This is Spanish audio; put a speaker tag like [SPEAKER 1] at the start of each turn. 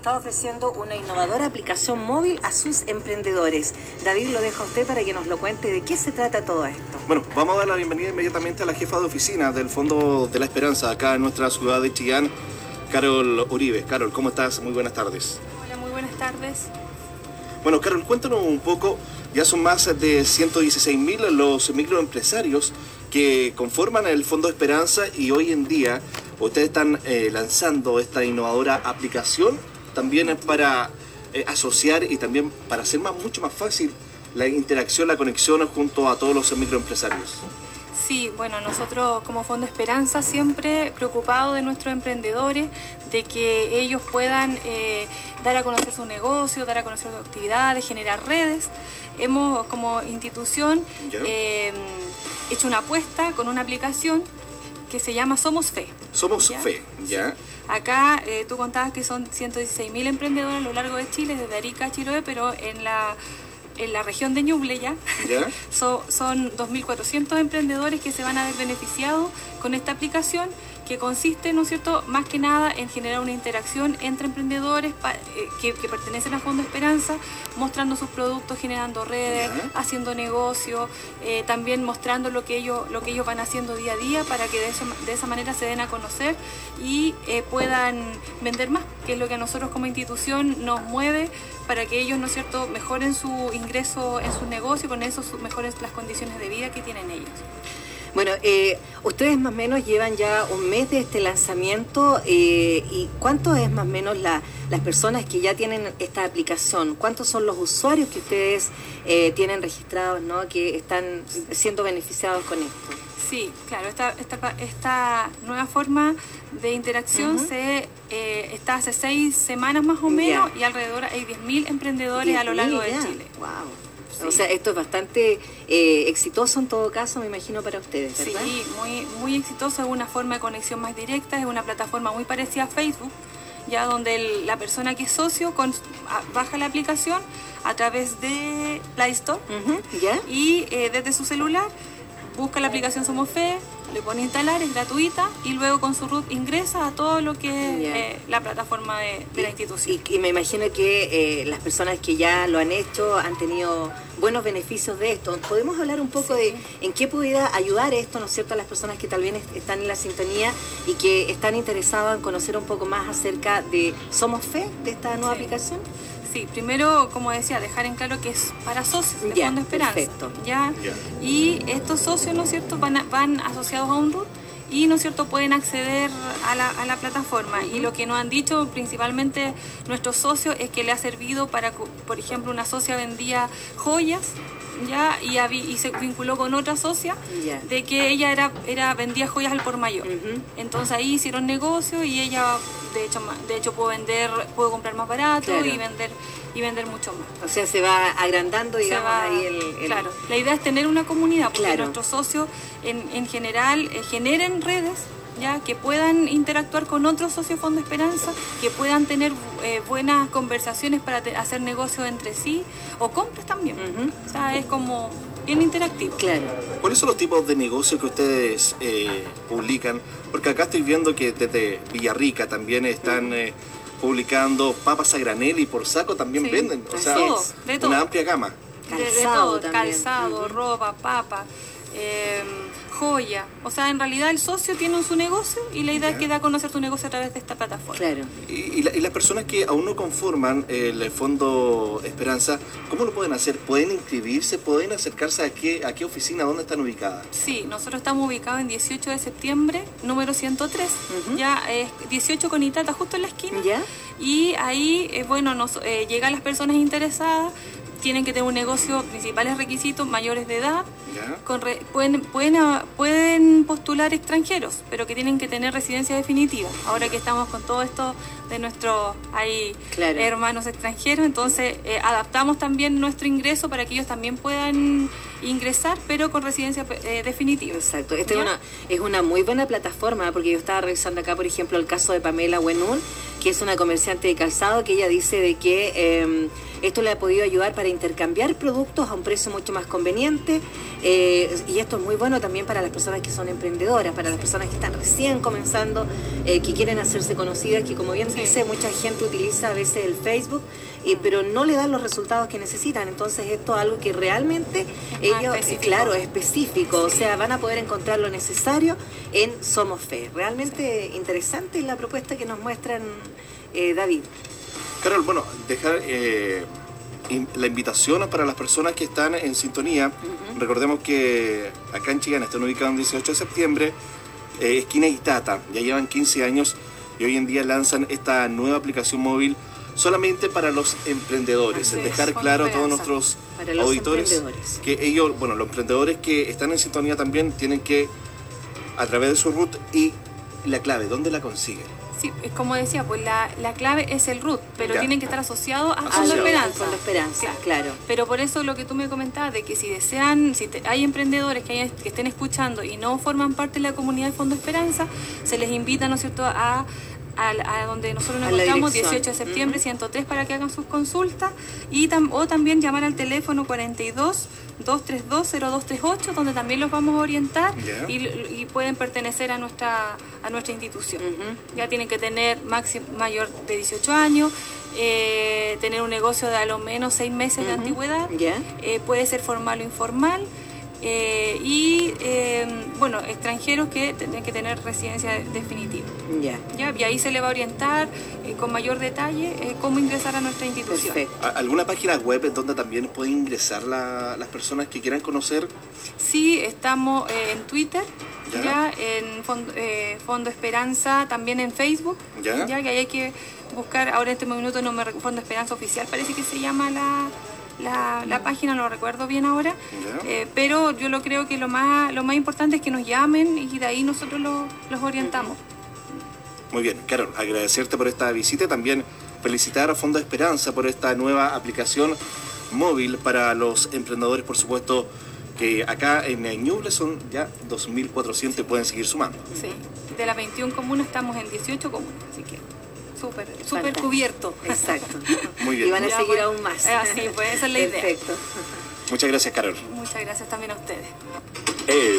[SPEAKER 1] está ofreciendo una innovadora aplicación móvil a sus emprendedores. David, lo dejo a usted para que nos lo cuente de qué se trata todo esto.
[SPEAKER 2] Bueno, vamos a dar la bienvenida inmediatamente a la jefa de oficina del Fondo de la Esperanza, acá en nuestra ciudad de Chillán, Carol Uribe. Carol, ¿cómo estás? Muy buenas tardes.
[SPEAKER 3] Hola, muy buenas tardes.
[SPEAKER 2] Bueno, Carol, cuéntanos un poco, ya son más de 116.000 los microempresarios que conforman el Fondo de Esperanza y hoy en día ustedes están lanzando esta innovadora aplicación también para asociar y también para hacer mucho más fácil la interacción, la conexión junto a todos los microempresarios.
[SPEAKER 3] Sí, bueno, nosotros como Fondo Esperanza siempre preocupados de nuestros emprendedores, de que ellos puedan dar a conocer su negocio, dar a conocer sus actividades, generar redes. Hemos como institución hecho una apuesta con una aplicación que se llama Somos Fe.
[SPEAKER 2] Somos Fe, ¿ya?
[SPEAKER 3] Acá tú contabas que son 116.000 emprendedores a lo largo de Chile, desde Arica a Chiloé, pero en la región de Ñuble ya. Son 2.400 emprendedores que se van a ver beneficiados con esta aplicación, que consiste, ¿no es cierto?, más que nada en generar una interacción entre emprendedores que pertenecen a Fondo Esperanza, mostrando sus productos, generando redes, haciendo negocios, también mostrando lo que ellos van haciendo día a día para que de esa manera se den a conocer y puedan vender más, que es lo que a nosotros como institución nos mueve para que ellos, ¿no es cierto?, mejoren su ingreso en su negocio y con eso mejoren las condiciones de vida que tienen ellos.
[SPEAKER 1] Bueno, ustedes más o menos llevan ya un mes de este lanzamiento y ¿cuánto es más o menos las personas que ya tienen esta aplicación? ¿Cuántos son los usuarios que ustedes tienen registrados, ¿no?, que están siendo beneficiados con esto?
[SPEAKER 3] Sí, claro, esta nueva forma de interacción está hace 6 semanas más o menos y alrededor hay 10.000 emprendedores a lo largo de Chile.
[SPEAKER 1] Wow. Sí. O sea, esto es bastante exitoso en todo caso, me imagino, para ustedes, ¿verdad?
[SPEAKER 3] Sí, muy exitoso, es una forma de conexión más directa, es una plataforma muy parecida a Facebook, ya donde la persona que es socio baja la aplicación a través de Play Store y desde su celular busca la aplicación Somos Fe, le pone instalar, es gratuita y luego con su root ingresa a todo lo que es la plataforma de la institución.
[SPEAKER 1] Y me imagino que las personas que ya lo han hecho han tenido buenos beneficios de esto. ¿Podemos hablar un poco de en qué pudiera ayudar esto, ¿no es cierto?, a las personas que tal vez están en la sintonía y que están interesadas en conocer un poco más acerca de Somos Fe, de esta nueva aplicación?
[SPEAKER 3] Sí, primero, como decía, dejar en claro que es para socios de Fondo Esperanza.
[SPEAKER 1] Perfecto.
[SPEAKER 3] Y estos socios, ¿no es cierto?, van asociados a un root y, ¿no es cierto?, pueden acceder a la plataforma. Y lo que nos han dicho principalmente nuestros socios es que le ha servido para, por ejemplo, una socia vendía joyas, y se vinculó con otra socia de que ella vendía joyas al por mayor. Entonces ahí hicieron negocio y ella de hecho pudo comprar más barato y vender mucho más.
[SPEAKER 1] O sea, se va agrandando, digamos, ahí
[SPEAKER 3] Claro, la idea es tener una comunidad, porque nuestros socios en general generen redes, que puedan interactuar con otros socios Fondo Esperanza, que puedan tener buenas conversaciones para hacer negocios entre sí o compras también. O sea, es como bien interactivo.
[SPEAKER 1] Claro.
[SPEAKER 2] ¿Cuáles son los tipos de negocios que ustedes publican? Porque acá estoy viendo que desde Villarrica también están publicando papas a granel y por saco también venden. O sea, una amplia gama.
[SPEAKER 1] Calzado,
[SPEAKER 3] calzado, ropa, papa, joya. O sea, en realidad el socio tiene su negocio y la idea es que da a conocer tu negocio a través de esta plataforma.
[SPEAKER 1] Claro.
[SPEAKER 2] Y las personas que aún no conforman el Fondo Esperanza, ¿cómo lo pueden hacer? ¿Pueden inscribirse? ¿Pueden acercarse a qué oficina? ¿Dónde están ubicadas?
[SPEAKER 3] Sí, nosotros estamos ubicados en 18 de septiembre, número 103. Ya es 18 con Itata, justo en la esquina. Y ahí, llegan las personas interesadas. Tienen que tener un negocio, principales requisitos, mayores de edad, pueden postular extranjeros, pero que tienen que tener residencia definitiva. Ahora que estamos con todo esto de nuestros hermanos extranjeros, entonces adaptamos también nuestro ingreso para que ellos también puedan ingresar, pero con residencia definitiva.
[SPEAKER 1] Exacto. Esta es una muy buena plataforma, porque yo estaba revisando acá, por ejemplo, el caso de Pamela Wenun, que es una comerciante de calzado, que ella dice de que esto le ha podido ayudar para intercambiar productos a un precio mucho más conveniente, y esto es muy bueno también para las personas que son emprendedoras, para las personas que están recién comenzando, que quieren hacerse conocidas, que como bien dice, mucha gente utiliza a veces el Facebook, pero no le dan los resultados que necesitan. Entonces esto es algo que realmente ellos, claro, es específico, o sea, van a poder encontrar lo necesario en Somos Fe. Realmente interesante la propuesta que nos muestran, David.
[SPEAKER 2] Carol, bueno, dejar la invitación para las personas que están en sintonía. Recordemos que acá en Chillán están ubicados el 18 de septiembre, esquina Itata, ya llevan 15 años y hoy en día lanzan esta nueva aplicación móvil solamente para los emprendedores. Dejar claro a todos nuestros auditores que ellos, bueno, los emprendedores que están en sintonía también tienen que, a través de su RUT y la clave, ¿dónde la consiguen?
[SPEAKER 3] Sí, es como decía, pues la clave es el RUT, pero tienen que estar asociados a Fondo Esperanza.
[SPEAKER 1] Fondo Esperanza, claro.
[SPEAKER 3] Pero por eso lo que tú me comentabas, de que si desean, hay emprendedores que estén escuchando y no forman parte de la comunidad de Fondo Esperanza, se les invita, ¿no es cierto?, a donde nosotros nos encontramos, 18 de septiembre, 103, para que hagan sus consultas, o también llamar al teléfono 42-232-0238, donde también los vamos a orientar y pueden pertenecer a nuestra institución. Ya tienen que tener mayor de 18 años, tener un negocio de a lo menos 6 meses de antigüedad, puede ser formal o informal, bueno, extranjeros que tienen que tener residencia definitiva. Y ahí se le va a orientar con mayor detalle cómo ingresar a nuestra institución.
[SPEAKER 2] Perfecto. ¿Alguna página web donde también pueden ingresar las personas que quieran conocer?
[SPEAKER 3] Sí, estamos en Twitter, en Fondo Esperanza, también en Facebook, que ahí hay que buscar, ahora en este minuto no me recuerdo, Fondo Esperanza Oficial parece que se llama la página, no lo recuerdo bien ahora, pero yo creo que lo más importante es que nos llamen y de ahí nosotros los orientamos.
[SPEAKER 2] Muy bien, Carol, agradecerte por esta visita y también felicitar a Fondo Esperanza por esta nueva aplicación móvil para los emprendedores, por supuesto, que acá en Ñuble son ya 2.400 y pueden seguir sumando.
[SPEAKER 3] Sí, de las 21 comunas estamos en 18 comunas, así que súper cubierto.
[SPEAKER 1] Exacto.
[SPEAKER 2] Muy bien.
[SPEAKER 1] Y van a seguir aún más.
[SPEAKER 3] Así, pues esa es la idea.
[SPEAKER 1] Perfecto.
[SPEAKER 2] Muchas gracias, Carol.
[SPEAKER 3] Muchas gracias también a ustedes.